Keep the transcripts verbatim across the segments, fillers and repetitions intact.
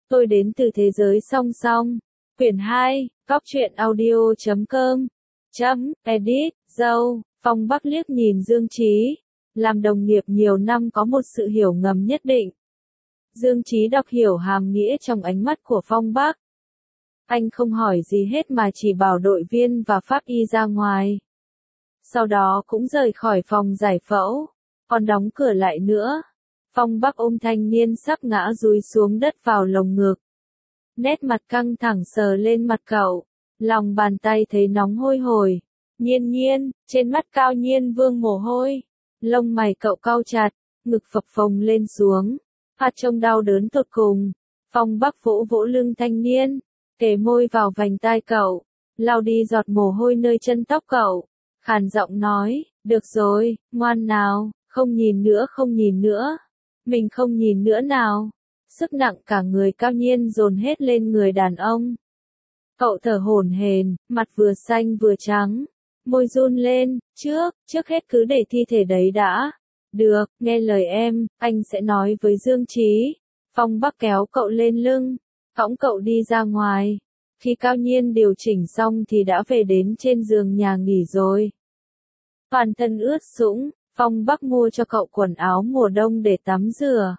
Tôi đến từ thế giới song song. Quyển hai, Cóc truyện audio chấm com. Chấm, edit, dâu, Phong Bắc liếc nhìn Dương Chí. Làm đồng nghiệp nhiều năm có một sự hiểu ngầm nhất định. Dương Chí đọc hiểu hàm nghĩa trong ánh mắt của Phong Bắc. Anh không hỏi gì hết mà chỉ bảo đội viên và pháp y ra ngoài. Sau đó cũng rời khỏi phòng giải phẫu, còn đóng cửa lại nữa. Phong Bắc ôm thanh niên sắp ngã dúi xuống đất vào lồng ngực. Nét mặt căng thẳng sờ lên mặt cậu, lòng bàn tay thấy nóng hôi hổi. Nhiên nhiên, trên mắt Cao Nhiên vương mồ hôi. Lông mày cậu cau chặt, ngực phập phồng lên xuống. Mặt trông đau đớn tột cùng. Phong Bắc vỗ vỗ lưng thanh niên, kề môi vào vành tai cậu, lau đi giọt mồ hôi nơi chân tóc cậu. Khàn giọng nói, được rồi, ngoan nào, không nhìn nữa không nhìn nữa. Mình không nhìn nữa nào. Sức nặng cả người Cao Nhiên dồn hết lên người đàn ông. Cậu thở hổn hển, mặt vừa xanh vừa trắng, môi run lên, trước, trước hết cứ để thi thể đấy đã. Được, nghe lời em, anh sẽ nói với Dương Chí. Phong Bắc kéo cậu lên lưng, cõng cậu đi ra ngoài. Khi Cao Nhiên điều chỉnh xong thì đã về đến trên giường nhà nghỉ rồi. Toàn thân ướt sũng, Phong Bắc mua cho cậu quần áo mùa đông để tắm rửa.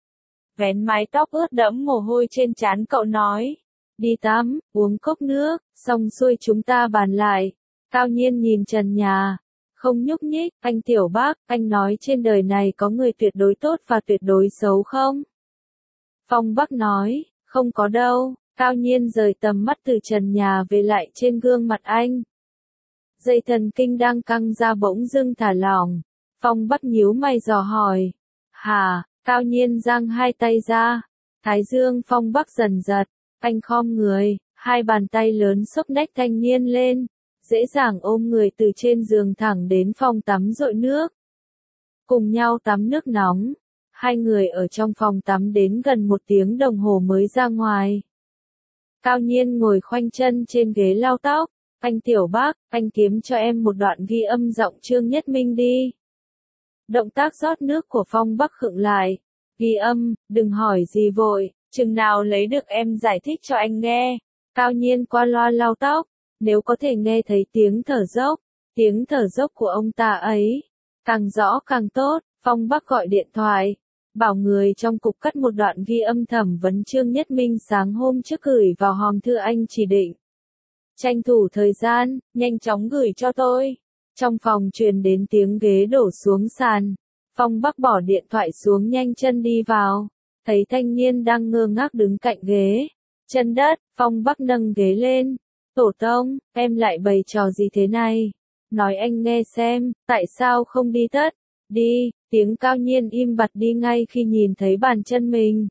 Vén mái tóc ướt đẫm mồ hôi trên trán cậu nói. Đi tắm, uống cốc nước, xong xuôi chúng ta bàn lại. Cao Nhiên nhìn trần nhà, không nhúc nhích. Anh Tiểu Bác, anh nói trên đời này có người tuyệt đối tốt và tuyệt đối xấu không? Phong Bắc nói, không có đâu. Cao Nhiên rời tầm mắt từ trần nhà về lại trên gương mặt anh. Dây thần kinh đang căng ra bỗng dưng thả lỏng. Phong Bắc nhíu mày dò hỏi. Hả? Cao Nhiên giang hai tay ra. Thái dương Phong Bắc dần giật. Anh khom người, hai bàn tay lớn xốc nách thanh niên lên. Dễ dàng ôm người từ trên giường thẳng đến phòng tắm dội nước. Cùng nhau tắm nước nóng. Hai người ở trong phòng tắm đến gần một tiếng đồng hồ mới ra ngoài. Cao Nhiên ngồi khoanh chân trên ghế lau tóc. Anh Tiểu Bác, anh kiếm cho em một đoạn ghi âm giọng Trương Nhất Minh đi. Động tác rót nước của Phong Bắc khựng lại. Ghi âm, đừng hỏi gì vội, chừng nào lấy được em giải thích cho anh nghe. Cao Nhiên qua loa lau tóc, nếu có thể nghe thấy tiếng thở dốc, tiếng thở dốc của ông ta ấy, càng rõ càng tốt. Phong Bắc gọi điện thoại, bảo người trong cục cắt một đoạn ghi âm thẩm vấn Trương Nhất Minh sáng hôm trước gửi vào hòm thư anh chỉ định. Tranh thủ thời gian, nhanh chóng gửi cho tôi. Trong phòng truyền đến tiếng ghế đổ xuống sàn. Phong Bắc bỏ điện thoại xuống nhanh chân đi vào. Thấy thanh niên đang ngơ ngác đứng cạnh ghế. Chân đất, Phong Bắc nâng ghế lên. Tổ tông, em lại bày trò gì thế này? Nói anh nghe xem, tại sao không đi tất? Đi, tiếng Cao Nhiên im bặt đi ngay khi nhìn thấy bàn chân mình.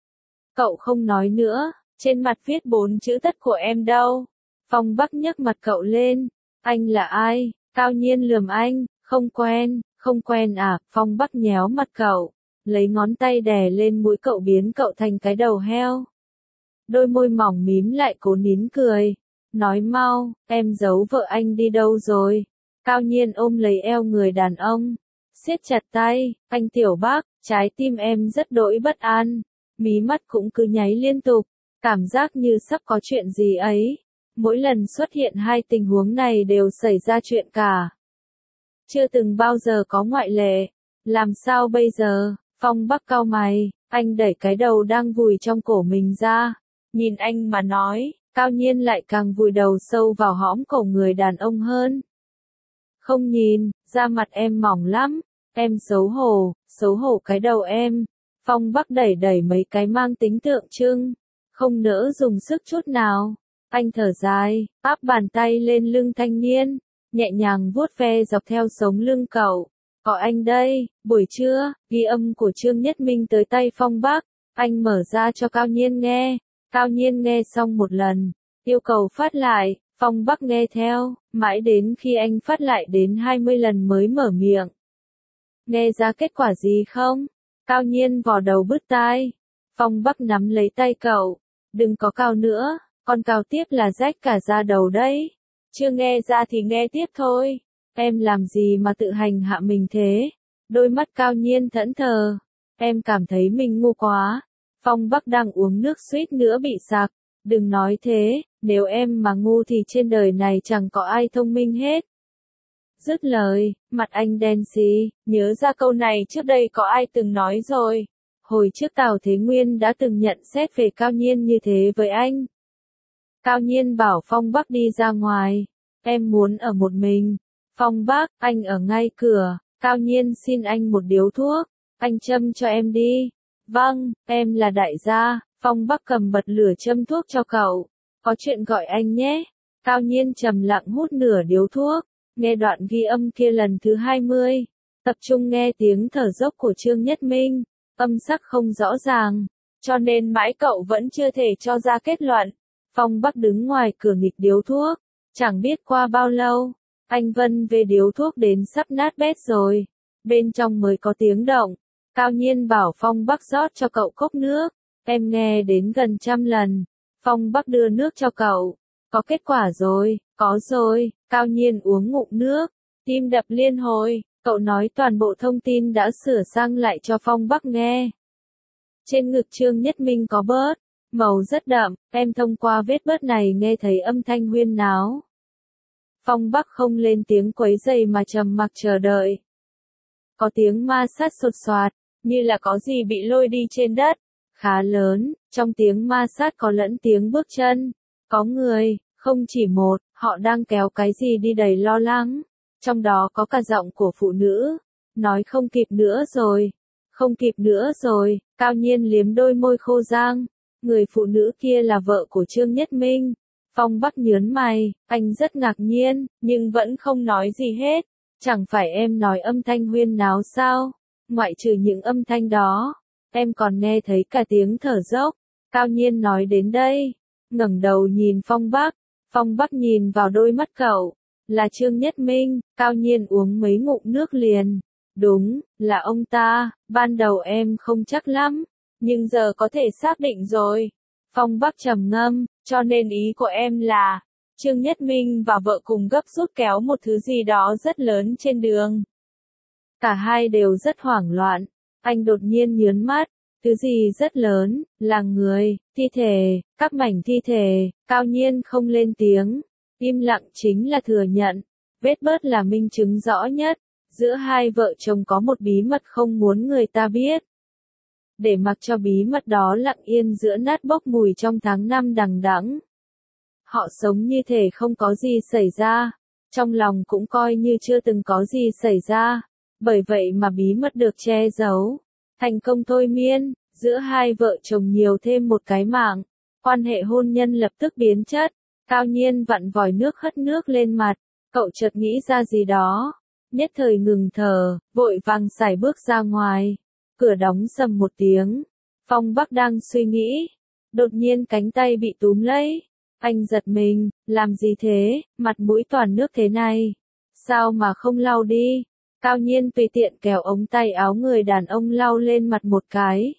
Cậu không nói nữa, trên mặt viết bốn chữ tất của em đâu. Phong Bắc nhấc mặt cậu lên. Anh là ai? Cao Nhiên lườm anh, không quen, không quen à? Phong Bắc nhéo mặt cậu, lấy ngón tay đè lên mũi cậu biến cậu thành cái đầu heo. Đôi môi mỏng mím lại cố nín cười. Nói mau, em giấu vợ anh đi đâu rồi? Cao Nhiên ôm lấy eo người đàn ông, siết chặt tay. Anh Tiểu Bác, trái tim em rất đỗi bất an. Mí mắt cũng cứ nháy liên tục, cảm giác như sắp có chuyện gì ấy. Mỗi lần xuất hiện hai tình huống này đều xảy ra chuyện cả. Chưa từng bao giờ có ngoại lệ. Làm sao bây giờ? Phong Bắc cau mày, anh đẩy cái đầu đang vùi trong cổ mình ra. Nhìn anh mà nói. Cao Nhiên lại càng vùi đầu sâu vào hõm cổ người đàn ông hơn. Không nhìn, da mặt em mỏng lắm. Em xấu hổ, xấu hổ cái đầu em. Phong Bắc đẩy đẩy mấy cái mang tính tượng trưng. Không nỡ dùng sức chút nào. Anh thở dài, áp bàn tay lên lưng thanh niên, nhẹ nhàng vuốt ve dọc theo sống lưng cậu. Có anh đây. Buổi trưa, ghi âm của Trương Nhất Minh tới tay Phong Bắc. Anh mở ra cho Cao Nhiên nghe. Cao Nhiên nghe xong một lần, yêu cầu phát lại. Phong Bắc nghe theo, mãi đến khi anh phát lại đến hai mươi lần mới mở miệng. Nghe ra kết quả gì không? Cao Nhiên vò đầu bứt tai. Phong Bắc nắm lấy tay cậu. Đừng có cào nữa, còn cào tiếp là rách cả da đầu đấy. Chưa nghe ra thì nghe tiếp thôi. Em làm gì mà tự hành hạ mình thế? Đôi mắt Cao Nhiên thẫn thờ. Em cảm thấy mình ngu quá. Phong Bắc đang uống nước suýt nữa bị sặc. Đừng nói thế, nếu em mà ngu thì trên đời này chẳng có ai thông minh hết. Dứt lời, mặt anh đen xì, nhớ ra câu này trước đây có ai từng nói rồi. Hồi trước Tào Thế Nguyên đã từng nhận xét về Cao Nhiên như thế với anh. Cao Nhiên bảo Phong Bắc đi ra ngoài. Em muốn ở một mình. Phong Bắc, anh ở ngay cửa. Cao Nhiên xin anh một điếu thuốc. Anh châm cho em đi. Vâng, em là đại gia. Phong Bắc cầm bật lửa châm thuốc cho cậu. Có chuyện gọi anh nhé. Cao Nhiên trầm lặng hút nửa điếu thuốc. Nghe đoạn ghi âm kia lần thứ hai mươi. Tập trung nghe tiếng thở dốc của Trương Nhất Minh. Âm sắc không rõ ràng. Cho nên mãi cậu vẫn chưa thể cho ra kết luận. Phong Bắc đứng ngoài cửa nghịch điếu thuốc. Chẳng biết qua bao lâu. Anh Vân về điếu thuốc đến sắp nát bét rồi. Bên trong mới có tiếng động. Cao Nhiên bảo Phong Bắc rót cho cậu cốc nước. Em nghe đến gần trăm lần. Phong Bắc đưa nước cho cậu. Có kết quả rồi, có rồi. Cao Nhiên uống ngụm nước. Tim đập liên hồi. Cậu nói toàn bộ thông tin đã sửa sang lại cho Phong Bắc nghe. Trên ngực Trương Nhất Minh có bớt. Màu rất đậm. Em thông qua vết bớt này nghe thấy âm thanh huyên náo. Phong Bắc không lên tiếng quấy rầy mà trầm mặc chờ đợi. Có tiếng ma sát sột soạt, như là có gì bị lôi đi trên đất. Khá lớn, trong tiếng ma sát có lẫn tiếng bước chân. Có người, không chỉ một, họ đang kéo cái gì đi đầy lo lắng. Trong đó có cả giọng của phụ nữ. Nói không kịp nữa rồi. Không kịp nữa rồi. Cao Nhiên liếm đôi môi khô rang. Người phụ nữ kia là vợ của Trương Nhất Minh. Phong Bắc nhớn mày, anh rất ngạc nhiên, nhưng vẫn không nói gì hết. Chẳng phải em nói âm thanh huyên náo sao? Ngoại trừ những âm thanh đó, em còn nghe thấy cả tiếng thở dốc. Cao Nhiên nói đến đây, ngẩng đầu nhìn Phong Bắc. Phong Bắc nhìn vào đôi mắt cậu, là Trương Nhất Minh. Cao Nhiên uống mấy ngụm nước liền. Đúng, là ông ta, ban đầu em không chắc lắm, nhưng giờ có thể xác định rồi. Phong Bắc trầm ngâm, cho nên ý của em là, Trương Nhất Minh và vợ cùng gấp rút kéo một thứ gì đó rất lớn trên đường. Cả hai đều rất hoảng loạn. Anh đột nhiên nhớn mắt. Thứ gì rất lớn, là người, thi thể, các mảnh thi thể. Cao Nhiên không lên tiếng. Im lặng chính là thừa nhận. Vết bớt là minh chứng rõ nhất. Giữa hai vợ chồng có một bí mật không muốn người ta biết. Để mặc cho bí mật đó lặng yên giữa nát bốc mùi trong tháng năm đằng đẵng. Họ sống như thể không có gì xảy ra. Trong lòng cũng coi như chưa từng có gì xảy ra. Bởi vậy mà bí mật được che giấu. Thành công thôi miên, giữa hai vợ chồng nhiều thêm một cái mạng. Quan hệ hôn nhân lập tức biến chất. Cao Nhiên vặn vòi nước hất nước lên mặt. Cậu chợt nghĩ ra gì đó. Nhất thời ngừng thở, vội vàng sải bước ra ngoài. Cửa đóng sầm một tiếng. Phong Bắc đang suy nghĩ. Đột nhiên cánh tay bị túm lấy. Anh giật mình, làm gì thế, mặt mũi toàn nước thế này. Sao mà không lau đi? Cao Nhiên tùy tiện kéo ống tay áo người đàn ông lau lên mặt một cái.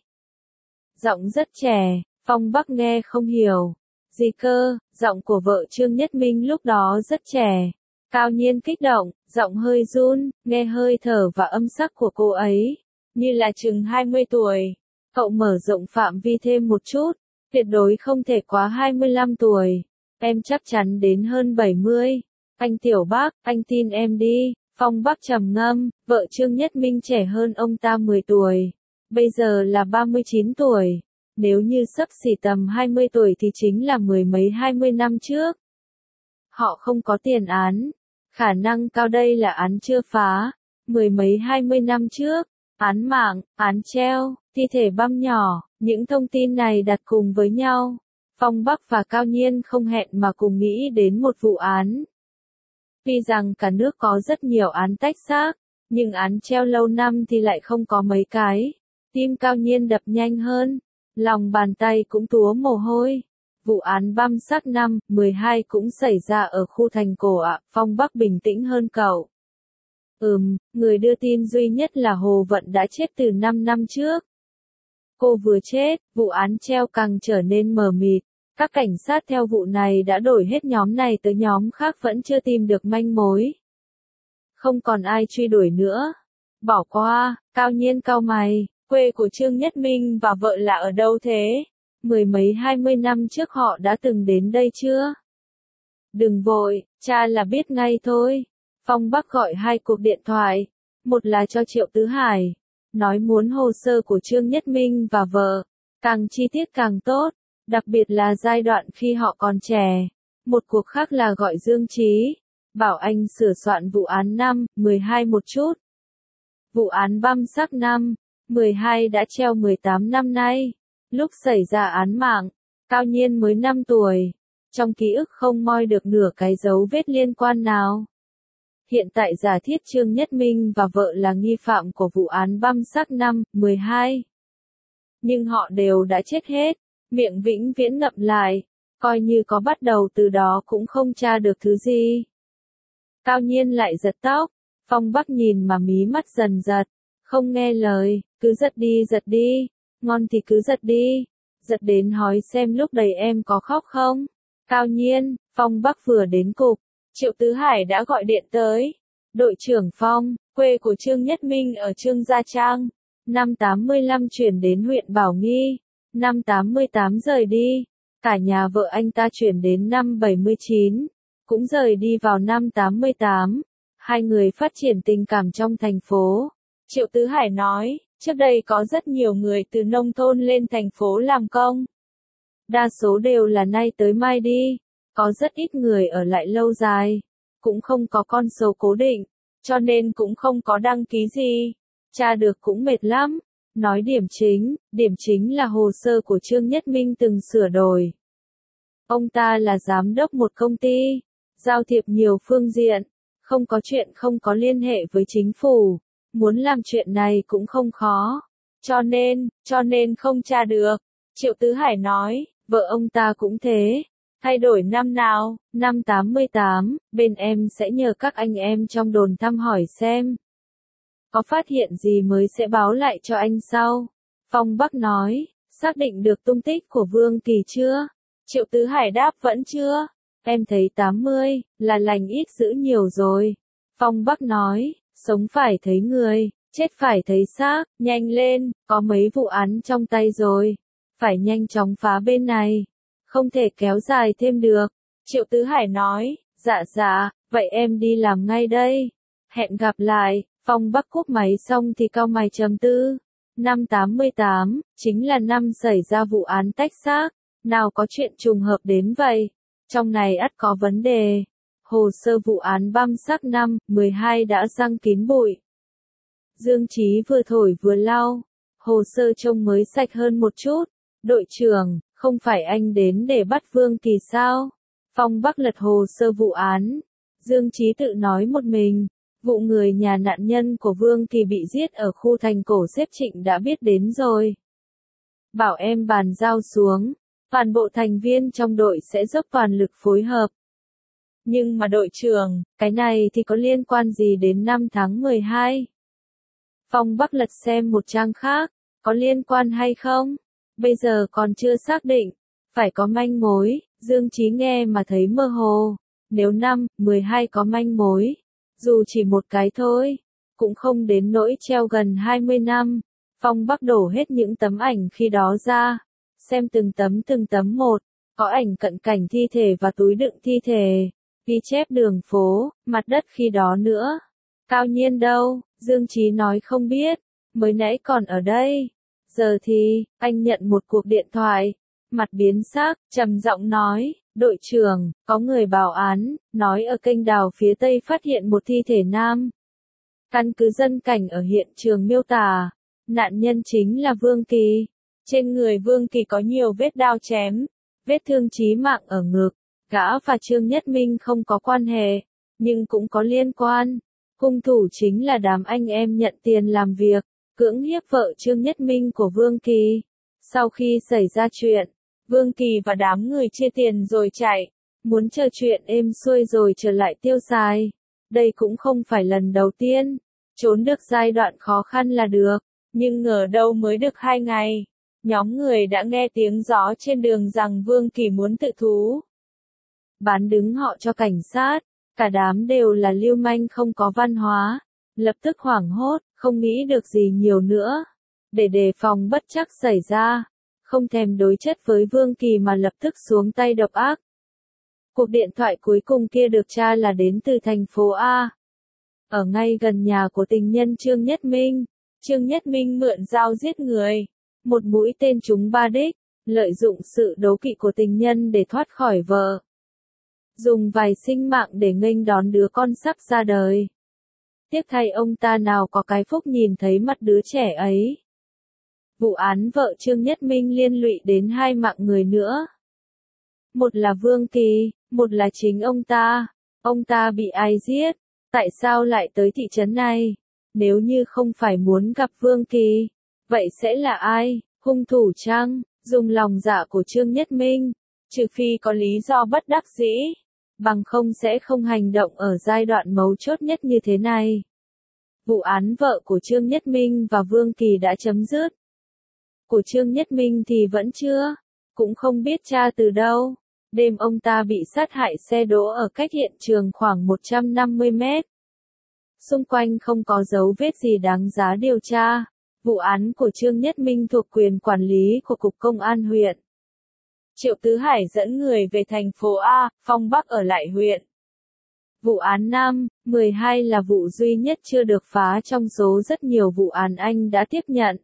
Giọng rất trẻ, Phong Bắc nghe không hiểu. Gì cơ, giọng của vợ Trương Nhất Minh lúc đó rất trẻ. Cao Nhiên kích động, giọng hơi run, nghe hơi thở và âm sắc của cô ấy. Như là chừng hai mươi tuổi. Cậu mở rộng phạm vi thêm một chút. Tuyệt đối không thể quá hai mươi lăm tuổi. Em chắc chắn đến hơn bảy mươi. Anh Tiểu Bác, anh tin em đi. Phong Bắc trầm ngâm, vợ Trương Nhất Minh trẻ hơn ông ta mười tuổi. Bây giờ là ba mươi chín tuổi. Nếu như xấp xỉ tầm hai mươi tuổi thì chính là mười mấy hai mươi năm trước. Họ không có tiền án. Khả năng cao đây là án chưa phá. Mười mấy hai mươi năm trước. Án mạng, án treo, thi thể băm nhỏ. Những thông tin này đặt cùng với nhau. Phong Bắc và Cao Nhiên không hẹn mà cùng nghĩ đến một vụ án. Tuy rằng cả nước có rất nhiều án tách xác, nhưng án treo lâu năm thì lại không có mấy cái. Tim Cao Nhiên đập nhanh hơn, lòng bàn tay cũng túa mồ hôi. Vụ án băm xác năm mười hai cũng xảy ra ở khu thành cổ ạ. Phong Bắc bình tĩnh hơn cậu. Ừm, người đưa tin duy nhất là Hồ Vận đã chết từ năm năm trước. Cô vừa chết, vụ án treo càng trở nên mờ mịt. Các cảnh sát theo vụ này đã đổi hết nhóm này tới nhóm khác vẫn chưa tìm được manh mối. Không còn ai truy đuổi nữa. Bỏ qua, Cao Nhiên cau mày, quê của Trương Nhất Minh và vợ là ở đâu thế? Mười mấy hai mươi năm trước họ đã từng đến đây chưa? Đừng vội, cha là biết ngay thôi. Phong Bắc gọi hai cuộc điện thoại, một là cho Triệu Tứ Hải, nói muốn hồ sơ của Trương Nhất Minh và vợ, càng chi tiết càng tốt, đặc biệt là giai đoạn khi họ còn trẻ. Một cuộc khác là gọi Dương Chí, bảo anh sửa soạn vụ án năm mười hai một chút. Vụ án băm xác năm mười hai đã treo mười tám năm nay. Lúc xảy ra án mạng, Cao Nhiên mới năm tuổi. Trong ký ức không moi được nửa cái dấu vết liên quan nào. Hiện tại giả thiết Trương Nhất Minh và vợ là nghi phạm của vụ án băm xác năm mười hai. Nhưng họ đều đã chết hết, miệng vĩnh viễn ngậm lại, coi như có bắt đầu từ đó cũng không tra được thứ gì. Cao Nhiên lại giật tóc, Phong Bắc nhìn mà mí mắt dần giật, không nghe lời, cứ giật đi giật đi, ngon thì cứ giật đi, giật đến hỏi xem lúc đấy em có khóc không. Cao Nhiên, Phong Bắc vừa đến cục, Triệu Tứ Hải đã gọi điện tới. Đội trưởng Phong, quê của Trương Nhất Minh ở Trương Gia Trang, năm tám mươi lăm chuyển đến huyện Bảo Nghi, năm tám mươi tám rời đi, cả nhà vợ anh ta chuyển đến năm bảy mươi chín, cũng rời đi vào năm tám mươi tám, hai người phát triển tình cảm trong thành phố. Triệu Tứ Hải nói, trước đây có rất nhiều người từ nông thôn lên thành phố làm công. Đa số đều là nay tới mai đi, có rất ít người ở lại lâu dài, cũng không có con số cố định, cho nên cũng không có đăng ký gì. Tra được cũng mệt lắm. Nói điểm chính, điểm chính là hồ sơ của Trương Nhất Minh từng sửa đổi. Ông ta là giám đốc một công ty, giao thiệp nhiều phương diện, không có chuyện không có liên hệ với chính phủ, muốn làm chuyện này cũng không khó. Cho nên, cho nên không tra được. Triệu Tứ Hải nói, vợ ông ta cũng thế. Thay đổi năm nào, năm tám mươi tám, bên em sẽ nhờ các anh em trong đồn thăm hỏi xem. Có phát hiện gì mới sẽ báo lại cho anh sau. Phong Bắc nói, xác định được tung tích của Vương Kỳ chưa? Triệu Tứ Hải đáp vẫn chưa. Em thấy tám mươi, là lành ít dữ nhiều rồi. Phong Bắc nói, sống phải thấy người, chết phải thấy xác, nhanh lên, có mấy vụ án trong tay rồi. Phải nhanh chóng phá bên này. Không thể kéo dài thêm được. Triệu Tứ Hải nói, dạ dạ, vậy em đi làm ngay đây. Hẹn gặp lại. Phong Bắc cúp máy xong thì cau mày trầm tư. Năm tám mươi tám, chính là năm xảy ra vụ án tách xác. Nào có chuyện trùng hợp đến vậy. Trong này ắt có vấn đề. Hồ sơ vụ án băm xác năm mười hai đã răng kín bụi. Dương Chí vừa thổi vừa lau. Hồ sơ trông mới sạch hơn một chút. Đội trưởng, không phải anh đến để bắt Vương Kỳ sao? Phong Bắc lật hồ sơ vụ án. Dương Chí tự nói một mình. Vụ người nhà nạn nhân của Vương Kỳ bị giết ở khu thành cổ xếp Trịnh đã biết đến rồi. Bảo em bàn giao xuống. Toàn bộ thành viên trong đội sẽ dốc toàn lực phối hợp. Nhưng mà đội trưởng, cái này thì có liên quan gì đến năm tháng mười hai? Phong Bắc lật xem một trang khác. Có liên quan hay không? Bây giờ còn chưa xác định. Phải có manh mối. Dương Chí nghe mà thấy mơ hồ. Nếu năm mười hai có manh mối, dù chỉ một cái thôi, cũng không đến nỗi treo gần hai mươi năm. Phong Bắc đổ hết những tấm ảnh khi đó ra, xem từng tấm từng tấm một, có ảnh cận cảnh thi thể và túi đựng thi thể, ghi chép đường phố, mặt đất khi đó nữa. Cao Nhiên đâu? Dương Chí nói không biết, mới nãy còn ở đây. Giờ thì, anh nhận một cuộc điện thoại, mặt biến sắc, trầm giọng nói, đội trưởng, có người báo án, nói ở kênh đào phía tây phát hiện một thi thể nam. Căn cứ dân cảnh ở hiện trường miêu tả, nạn nhân chính là Vương Kỳ. Trên người Vương Kỳ có nhiều vết đao chém, vết thương chí mạng ở ngực. Gã và Trương Nhất Minh không có quan hệ, nhưng cũng có liên quan. Hung thủ chính là đám anh em nhận tiền làm việc, cưỡng hiếp vợ Trương Nhất Minh của Vương Kỳ. Sau khi xảy ra chuyện, Vương Kỳ và đám người chia tiền rồi chạy, muốn chờ chuyện êm xuôi rồi trở lại tiêu xài. Đây cũng không phải lần đầu tiên, trốn được giai đoạn khó khăn là được, nhưng ngờ đâu mới được hai ngày. Nhóm người đã nghe tiếng gió trên đường rằng Vương Kỳ muốn tự thú. Bán đứng họ cho cảnh sát, cả đám đều là lưu manh không có văn hóa, lập tức hoảng hốt, không nghĩ được gì nhiều nữa. để đề phòng bất trắc xảy ra, không thèm đối chất với Vương Kỳ mà lập tức xuống tay độc ác. Cuộc điện thoại cuối cùng kia được tra là đến từ thành phố A. Ở ngay gần nhà của tình nhân Trương Nhất Minh, Trương Nhất Minh mượn dao giết người, một mũi tên trúng ba đích, lợi dụng sự đố kỵ của tình nhân để thoát khỏi vợ. Dùng vài sinh mạng để nghênh đón đứa con sắp ra đời. Tiếc thay ông ta nào có cái phúc nhìn thấy mặt đứa trẻ ấy. Vụ án vợ Trương Nhất Minh liên lụy đến hai mạng người nữa. Một là Vương Kỳ, một là chính ông ta. Ông ta bị ai giết? Tại sao lại tới thị trấn này? Nếu như không phải muốn gặp Vương Kỳ, vậy sẽ là ai? Hung thủ chăng? Dùng lòng dạ của Trương Nhất Minh, trừ phi có lý do bất đắc dĩ, bằng không sẽ không hành động ở giai đoạn mấu chốt nhất như thế này. Vụ án vợ của Trương Nhất Minh và Vương Kỳ đã chấm dứt. Của Trương Nhất Minh thì vẫn chưa, cũng không biết tra từ đâu. Đêm ông ta bị sát hại xe đỗ ở cách hiện trường khoảng một trăm năm mươi mét. Xung quanh không có dấu vết gì đáng giá điều tra. Vụ án của Trương Nhất Minh thuộc quyền quản lý của Cục Công an huyện. Triệu Tứ Hải dẫn người về thành phố A, Phong Bắc ở lại huyện. Vụ án năm mười hai là vụ duy nhất chưa được phá trong số rất nhiều vụ án anh đã tiếp nhận.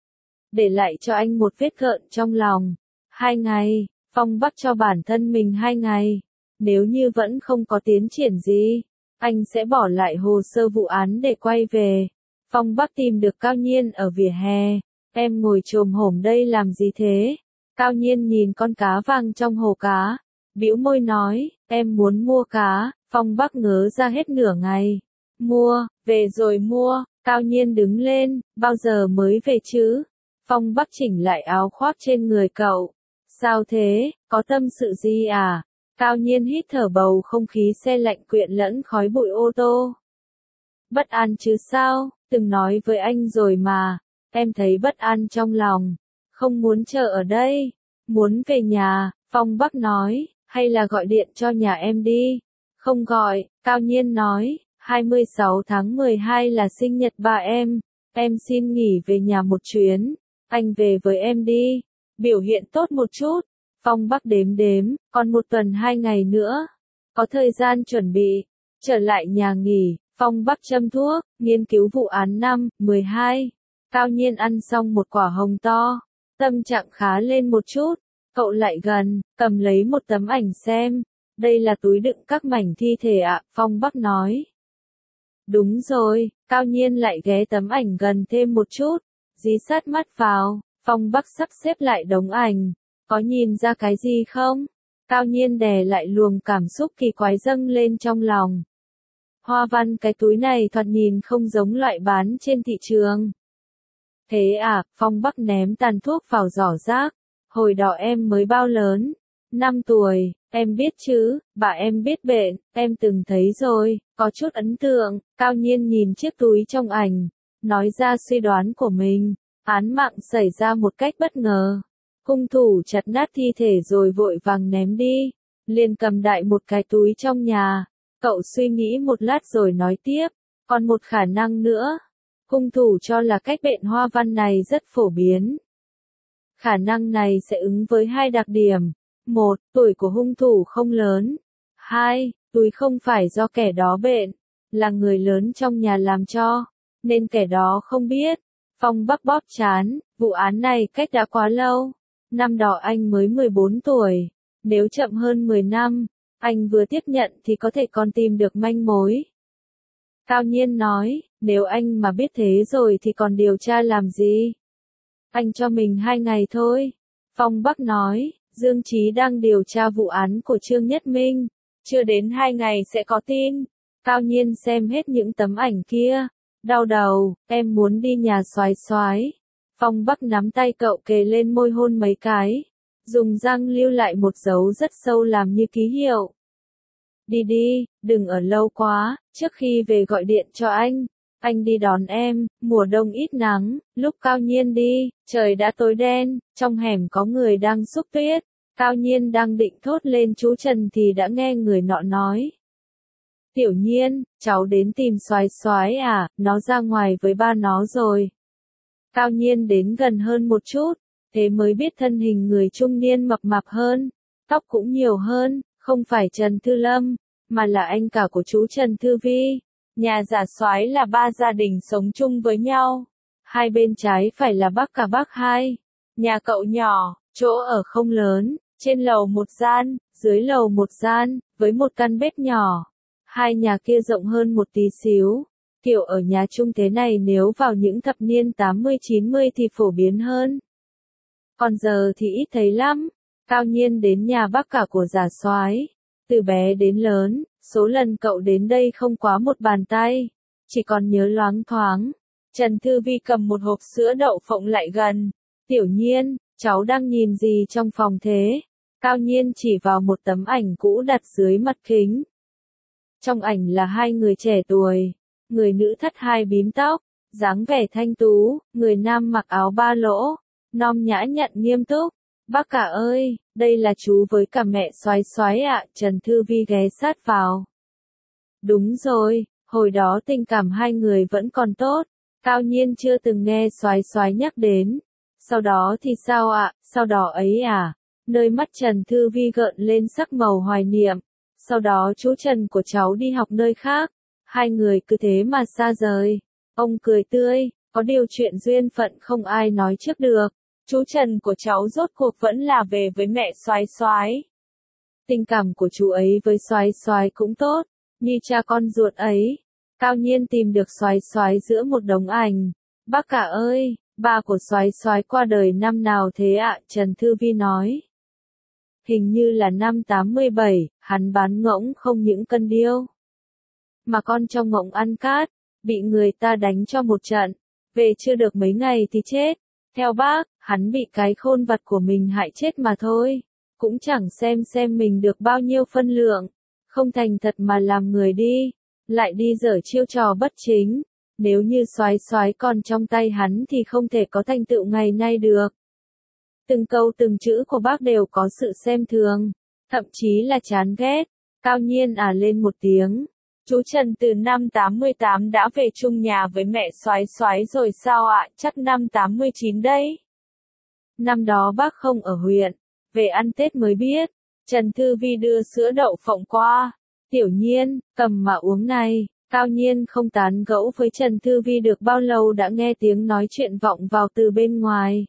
Để lại cho anh một vết gợn trong lòng. Hai ngày, Phong Bắc cho bản thân mình hai ngày. Nếu như vẫn không có tiến triển gì, anh sẽ bỏ lại hồ sơ vụ án để quay về. Phong Bắc tìm được Cao Nhiên ở vỉa hè. Em ngồi chồm hổm đây làm gì thế? Cao Nhiên nhìn con cá vàng trong hồ cá. Bĩu môi nói, em muốn mua cá. Phong Bắc ngớ ra hết nửa ngày. Mua, về rồi mua. Cao Nhiên đứng lên, bao giờ mới về chứ? Phong Bắc chỉnh lại áo khoác trên người cậu. Sao thế, có tâm sự gì à? Cao Nhiên hít thở bầu không khí xe lạnh quyện lẫn khói bụi ô tô. Bất an chứ sao, từng nói với anh rồi mà, em thấy bất an trong lòng, không muốn chờ ở đây, muốn về nhà. Phong Bắc nói, hay là gọi điện cho nhà em đi. Không gọi, Cao Nhiên nói, hai mươi sáu tháng mười hai là sinh nhật ba em, em xin nghỉ về nhà một chuyến, anh về với em đi, biểu hiện tốt một chút. Phong Bắc đếm đếm, còn một tuần hai ngày nữa, có thời gian chuẩn bị, trở lại nhà nghỉ. Phong Bắc châm thuốc, nghiên cứu vụ án năm mười hai. Cao Nhiên ăn xong một quả hồng to, tâm trạng khá lên một chút. Cậu lại gần, cầm lấy một tấm ảnh xem. Đây là túi đựng các mảnh thi thể ạ, Phong Bắc nói. Đúng rồi, Cao Nhiên lại ghé tấm ảnh gần thêm một chút, dí sát mắt vào. Phong Bắc sắp xếp lại đống ảnh, có nhìn ra cái gì không? Cao Nhiên đè lại luồng cảm xúc kỳ quái dâng lên trong lòng. Hoa văn cái túi này thoạt nhìn không giống loại bán trên thị trường. Thế à, Phong Bắc ném tàn thuốc vào giỏ rác. Hồi đó em mới bao lớn? năm tuổi, em biết chứ, bà em biết bệnh, em từng thấy rồi, có chút ấn tượng. Cao Nhiên nhìn chiếc túi trong ảnh, nói ra suy đoán của mình. Án mạng xảy ra một cách bất ngờ. Hung thủ chặt nát thi thể rồi vội vàng ném đi. Liền cầm đại một cái túi trong nhà. Cậu suy nghĩ một lát rồi nói tiếp, còn một khả năng nữa. Hung thủ cho là cách bệnh hoa văn này rất phổ biến. Khả năng này sẽ ứng với hai đặc điểm. Một, tuổi của hung thủ không lớn. Hai, túi không phải do kẻ đó bệnh, là người lớn trong nhà làm cho, nên kẻ đó không biết. Phong Bắc bóp trán, vụ án này cách đã quá lâu. Năm đó anh mới mười bốn tuổi, nếu chậm hơn mười năm, anh vừa tiếp nhận thì có thể còn tìm được manh mối. Cao Nhiên nói, nếu anh mà biết thế rồi thì còn điều tra làm gì? Anh cho mình hai ngày thôi. Phong Bắc nói, Dương Chí đang điều tra vụ án của Trương Nhất Minh, chưa đến hai ngày sẽ có tin. Cao Nhiên xem hết những tấm ảnh kia, đau đầu, em muốn đi nhà soái soái. Phong Bắc nắm tay cậu kề lên môi hôn mấy cái, dùng răng lưu lại một dấu rất sâu làm như ký hiệu. Đi đi, đừng ở lâu quá, trước khi về gọi điện cho anh. Anh đi đón em, mùa đông ít nắng. Lúc Cao Nhiên đi, trời đã tối đen, trong hẻm có người đang xúc tuyết. Cao Nhiên đang định thốt lên chú Trần thì đã nghe người nọ nói. Tiểu Nhiên, cháu đến tìm soái soái à, nó ra ngoài với ba nó rồi. Cao Nhiên đến gần hơn một chút, thế mới biết thân hình người trung niên mập mạp hơn, tóc cũng nhiều hơn, không phải Trần Thư Lâm, mà là anh cả của chú Trần Thư Vi. Nhà Giả Soái là ba gia đình sống chung với nhau. Hai bên trái phải là bác cả bác hai. Nhà cậu nhỏ, chỗ ở không lớn, trên lầu một gian, dưới lầu một gian, với một căn bếp nhỏ. Hai nhà kia rộng hơn một tí xíu. Kiểu ở nhà chung thế này nếu vào những thập niên tám mươi chín mươi thì phổ biến hơn. Còn giờ thì ít thấy lắm. Cao Nhiên đến nhà bác cả của Giả Soái. Từ bé đến lớn, số lần cậu đến đây không quá một bàn tay. Chỉ còn nhớ loáng thoáng. Trần Thư Vi cầm một hộp sữa đậu phộng lại gần. Tiểu Nhiên, cháu đang nhìn gì trong phòng thế? Cao Nhiên chỉ vào một tấm ảnh cũ đặt dưới mặt kính. Trong ảnh là hai người trẻ tuổi. Người nữ thắt hai bím tóc, dáng vẻ thanh tú, người nam mặc áo ba lỗ, nom nhã nhận nghiêm túc. Bác cả ơi, đây là chú với cả mẹ Soái Soái ạ, Trần Thư Vi ghé sát vào. Đúng rồi, hồi đó tình cảm hai người vẫn còn tốt, Cao Nhiên chưa từng nghe Soái Soái nhắc đến. Sau đó thì sao ạ, sau đó ấy à? Nơi mắt Trần Thư Vi gợn lên sắc màu hoài niệm. Sau đó chú Trần của cháu đi học nơi khác. Hai người cứ thế mà xa rời. Ông cười tươi, có điều chuyện duyên phận không ai nói trước được. Chú Trần của cháu rốt cuộc vẫn là về với mẹ Soái Soái. Tình cảm của chú ấy với Soái Soái cũng tốt, như cha con ruột ấy. Cao Nhiên tìm được Soái Soái giữa một đống ảnh. Bác cả ơi, ba của Soái Soái qua đời năm nào thế ạ? Trần Thư Vi nói. Hình như là năm tám mươi bảy, hắn bán ngỗng không những cân điêu. Mà con trong ngỗng ăn cát, bị người ta đánh cho một trận, về chưa được mấy ngày thì chết. Theo bác, hắn bị cái khôn vật của mình hại chết mà thôi, cũng chẳng xem xem mình được bao nhiêu phân lượng, không thành thật mà làm người đi, lại đi dở chiêu trò bất chính. Nếu như Soái Soái còn trong tay hắn thì không thể có thành tựu ngày nay được. Từng câu từng chữ của bác đều có sự xem thường, thậm chí là chán ghét. Cao Nhiên à lên một tiếng. Chú Trần từ năm tám mươi tám đã về chung nhà với mẹ Soái Soái rồi sao ạ? Chắc năm tám mươi chín đấy. Năm đó bác không ở huyện, về ăn Tết mới biết. Trần Thư Vi đưa sữa đậu phộng qua. Tiểu Nhiên, cầm mà uống này. Cao Nhiên không tán gẫu với Trần Thư Vi được bao lâu đã nghe tiếng nói chuyện vọng vào từ bên ngoài.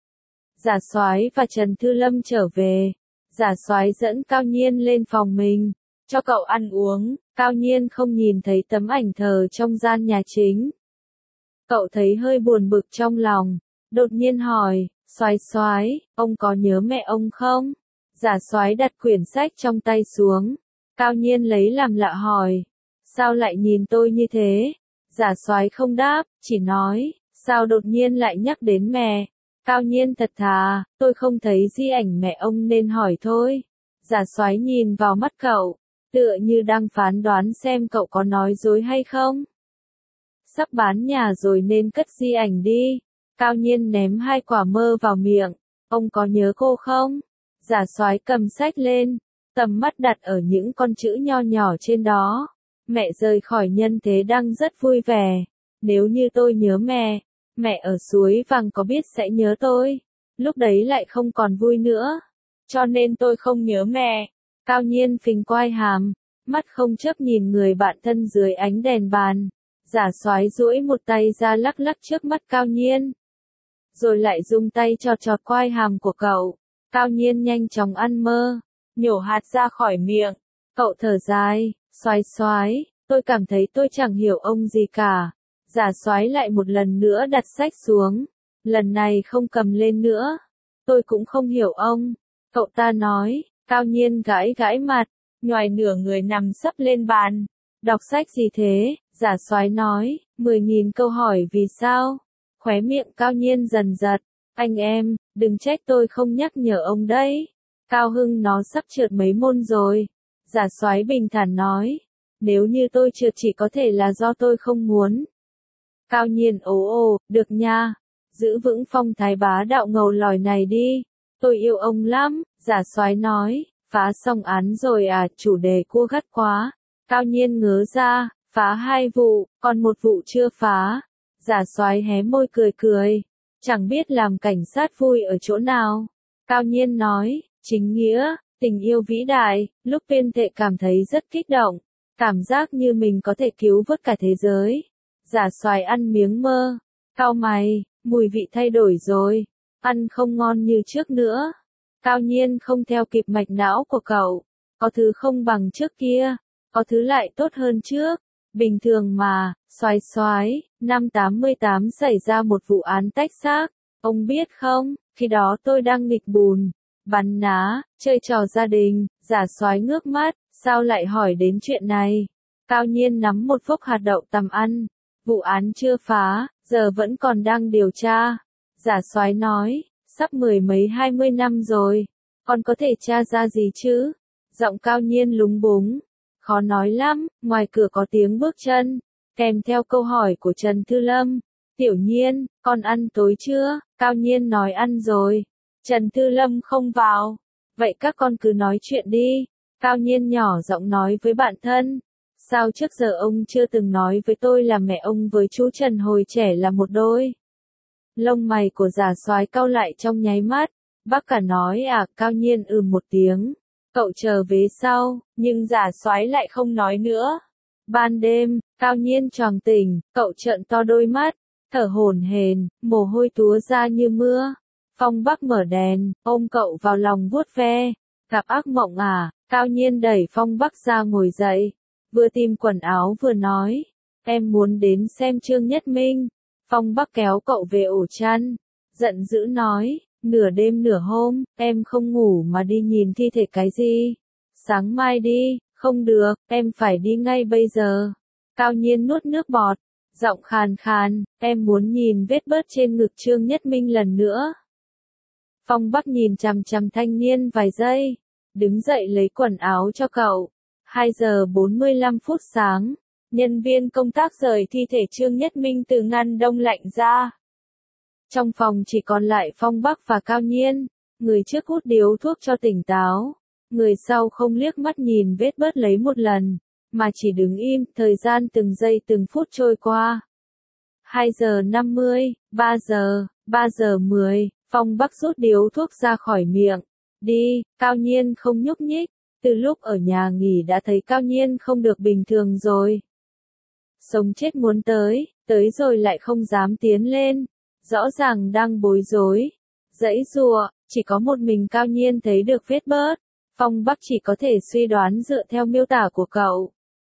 Giả Soái và Trần Thư Lâm trở về. Giả Soái dẫn Cao Nhiên lên phòng mình, cho cậu ăn uống. Cao Nhiên không nhìn thấy tấm ảnh thờ trong gian nhà chính. Cậu thấy hơi buồn bực trong lòng, đột nhiên hỏi, Soái Soái, ông có nhớ mẹ ông không? Giả Soái đặt quyển sách trong tay xuống. Cao Nhiên lấy làm lạ hỏi, sao lại nhìn tôi như thế? Giả Soái không đáp, chỉ nói, sao đột nhiên lại nhắc đến mẹ? Cao Nhiên thật thà, tôi không thấy di ảnh mẹ ông nên hỏi thôi. Giả Soái nhìn vào mắt cậu, tựa như đang phán đoán xem cậu có nói dối hay không. Sắp bán nhà rồi nên cất di ảnh đi. Cao Nhiên ném hai quả mơ vào miệng. Ông có nhớ cô không? Giả Soái cầm sách lên, tầm mắt đặt ở những con chữ nho nhỏ trên đó. Mẹ rời khỏi nhân thế đang rất vui vẻ. Nếu như tôi nhớ mẹ, mẹ ở suối vàng có biết sẽ nhớ tôi. Lúc đấy lại không còn vui nữa. Cho nên tôi không nhớ mẹ. Cao Nhiên phình quai hàm, mắt không chớp nhìn người bạn thân dưới ánh đèn bàn. Giả Soái duỗi một tay ra lắc lắc trước mắt Cao Nhiên. Rồi lại dùng tay chọt chọt quai hàm của cậu. Cao Nhiên nhanh chóng ăn mơ, nhổ hạt ra khỏi miệng. Cậu thở dài, Soái Soái, tôi cảm thấy tôi chẳng hiểu ông gì cả. Giả Soái lại một lần nữa đặt sách xuống. Lần này không cầm lên nữa. Tôi cũng không hiểu ông. Cậu ta nói. Cao Nhiên gãi gãi mặt, nhoài nửa người nằm sấp lên bàn. Đọc sách gì thế? Giả Soái nói, mười nghìn câu hỏi vì sao? Khóe miệng Cao Nhiên dần giật. Anh em, đừng trách tôi không nhắc nhở ông đấy. Cao Hưng nó sắp trượt mấy môn rồi. Giả Soái bình thản nói, nếu như tôi trượt chỉ có thể là do tôi không muốn. Cao Nhiên ồ ồ, được nha. Giữ vững phong thái bá đạo ngầu lòi này đi. Tôi yêu ông lắm. Giả Soái nói, phá xong án rồi à, chủ đề cua gắt quá. Cao Nhiên ngớ ra, phá hai vụ, còn một vụ chưa phá. Giả soái hé môi cười cười, chẳng biết làm cảnh sát vui ở chỗ nào. Cao Nhiên nói, chính nghĩa, tình yêu vĩ đại, lúc tuyên thệ cảm thấy rất kích động, cảm giác như mình có thể cứu vớt cả thế giới. Giả soái ăn miếng mơ, cau mày, mùi vị thay đổi rồi, ăn không ngon như trước nữa. Cao Nhiên không theo kịp mạch não của cậu, có thứ không bằng trước kia, có thứ lại tốt hơn trước. Bình thường mà, soái soái, năm tám mươi tám xảy ra một vụ án tách xác, ông biết không, khi đó tôi đang nghịch bùn, bắn ná, chơi trò gia đình. Giả soái ngước mắt, sao lại hỏi đến chuyện này? Cao Nhiên nắm một phốc hạt đậu tằm ăn, vụ án chưa phá, giờ vẫn còn đang điều tra. Giả soái nói, sắp mười mấy hai mươi năm rồi, còn có thể tra ra gì chứ? Giọng Cao Nhiên lúng búng. Khó nói lắm, ngoài cửa có tiếng bước chân, kèm theo câu hỏi của Trần Thư Lâm. Tiểu Nhiên, con ăn tối chưa? Cao Nhiên nói ăn rồi. Trần Thư Lâm không vào. Vậy các con cứ nói chuyện đi. Cao Nhiên nhỏ giọng nói với bạn thân. Sao trước giờ ông chưa từng nói với tôi là mẹ ông với chú Trần hồi trẻ là một đôi? Lông mày của Giả soái cau lại trong nháy mắt. Bác cả nói à? Cao Nhiên ừ một tiếng. Cậu chờ về sau, nhưng Giả soái lại không nói nữa. Ban đêm, Cao Nhiên choàng tỉnh, cậu trợn to đôi mắt, thở hổn hển, mồ hôi túa ra như mưa. Phong Bắc mở đèn, ôm cậu vào lòng vuốt ve. Gặp ác mộng à? Cao Nhiên đẩy Phong Bắc ra ngồi dậy, vừa tìm quần áo vừa nói, em muốn đến xem Trương Nhất Minh. Phong Bắc kéo cậu về ổ chăn, giận dữ nói, nửa đêm nửa hôm, em không ngủ mà đi nhìn thi thể cái gì? Sáng mai đi. Không được, em phải đi ngay bây giờ. Cao Nhiên nuốt nước bọt, giọng khàn khàn, em muốn nhìn vết bớt trên ngực Trương Nhất Minh lần nữa. Phong Bắc nhìn chằm chằm thanh niên vài giây, đứng dậy lấy quần áo cho cậu. hai giờ bốn mươi lăm phút sáng, nhân viên công tác rời thi thể Trương Nhất Minh từ ngăn đông lạnh ra. Trong phòng chỉ còn lại Phong Bắc và Cao Nhiên, người trước hút điếu thuốc cho tỉnh táo. Người sau không liếc mắt nhìn vết bớt lấy một lần, mà chỉ đứng im, thời gian từng giây từng phút trôi qua. hai giờ năm mươi, ba giờ, ba giờ mười, Phong Bắc rút điếu thuốc ra khỏi miệng. Đi, Cao Nhiên không nhúc nhích, từ lúc ở nhà nghỉ đã thấy Cao Nhiên không được bình thường rồi. Sống chết muốn tới, tới rồi lại không dám tiến lên, rõ ràng đang bối rối, giãy giụa, chỉ có một mình Cao Nhiên thấy được vết bớt. Phong Bắc chỉ có thể suy đoán dựa theo miêu tả của cậu.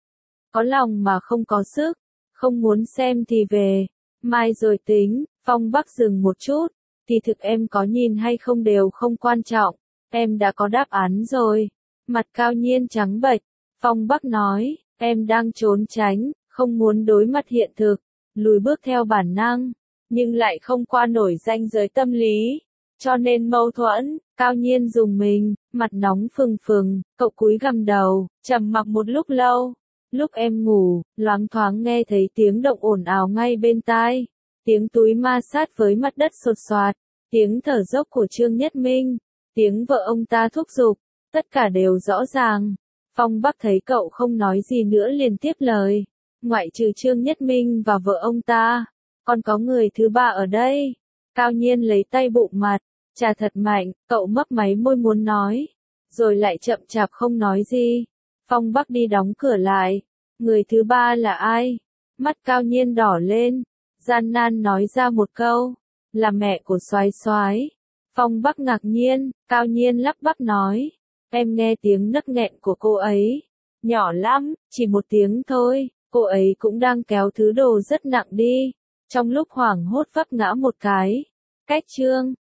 Có lòng mà không có sức, không muốn xem thì về, mai rồi tính. Phong Bắc dừng một chút, thì thực em có nhìn hay không đều không quan trọng, em đã có đáp án rồi. Mặt Cao Nhiên trắng bệch, Phong Bắc nói, em đang trốn tránh, không muốn đối mặt hiện thực, lùi bước theo bản năng, nhưng lại không qua nổi ranh giới tâm lý. Cho nên mâu thuẫn. Cao Nhiên dùng mình, mặt nóng phừng phừng, cậu cúi gằm đầu, trầm mặc một lúc lâu. Lúc em ngủ, loáng thoáng nghe thấy tiếng động ồn ào ngay bên tai, tiếng túi ma sát với mặt đất sột soạt, tiếng thở dốc của Trương Nhất Minh, tiếng vợ ông ta thúc giục, tất cả đều rõ ràng. Phong Bắc thấy cậu không nói gì nữa liền tiếp lời, ngoại trừ Trương Nhất Minh và vợ ông ta, còn có người thứ ba ở đây. Cao Nhiên lấy tay bụng mặt, chà thật mạnh, cậu mấp máy môi muốn nói, rồi lại chậm chạp không nói gì. Phong Bắc đi đóng cửa lại. Người thứ ba là ai? Mắt Cao Nhiên đỏ lên, gian nan nói ra một câu, là mẹ của Soái Soái. Phong Bắc ngạc nhiên, Cao Nhiên lắp bắp nói, em nghe tiếng nấc nghẹn của cô ấy, nhỏ lắm, chỉ một tiếng thôi, cô ấy cũng đang kéo thứ đồ rất nặng đi. Trong lúc hoảng hốt vấp ngã một cái, cách Trương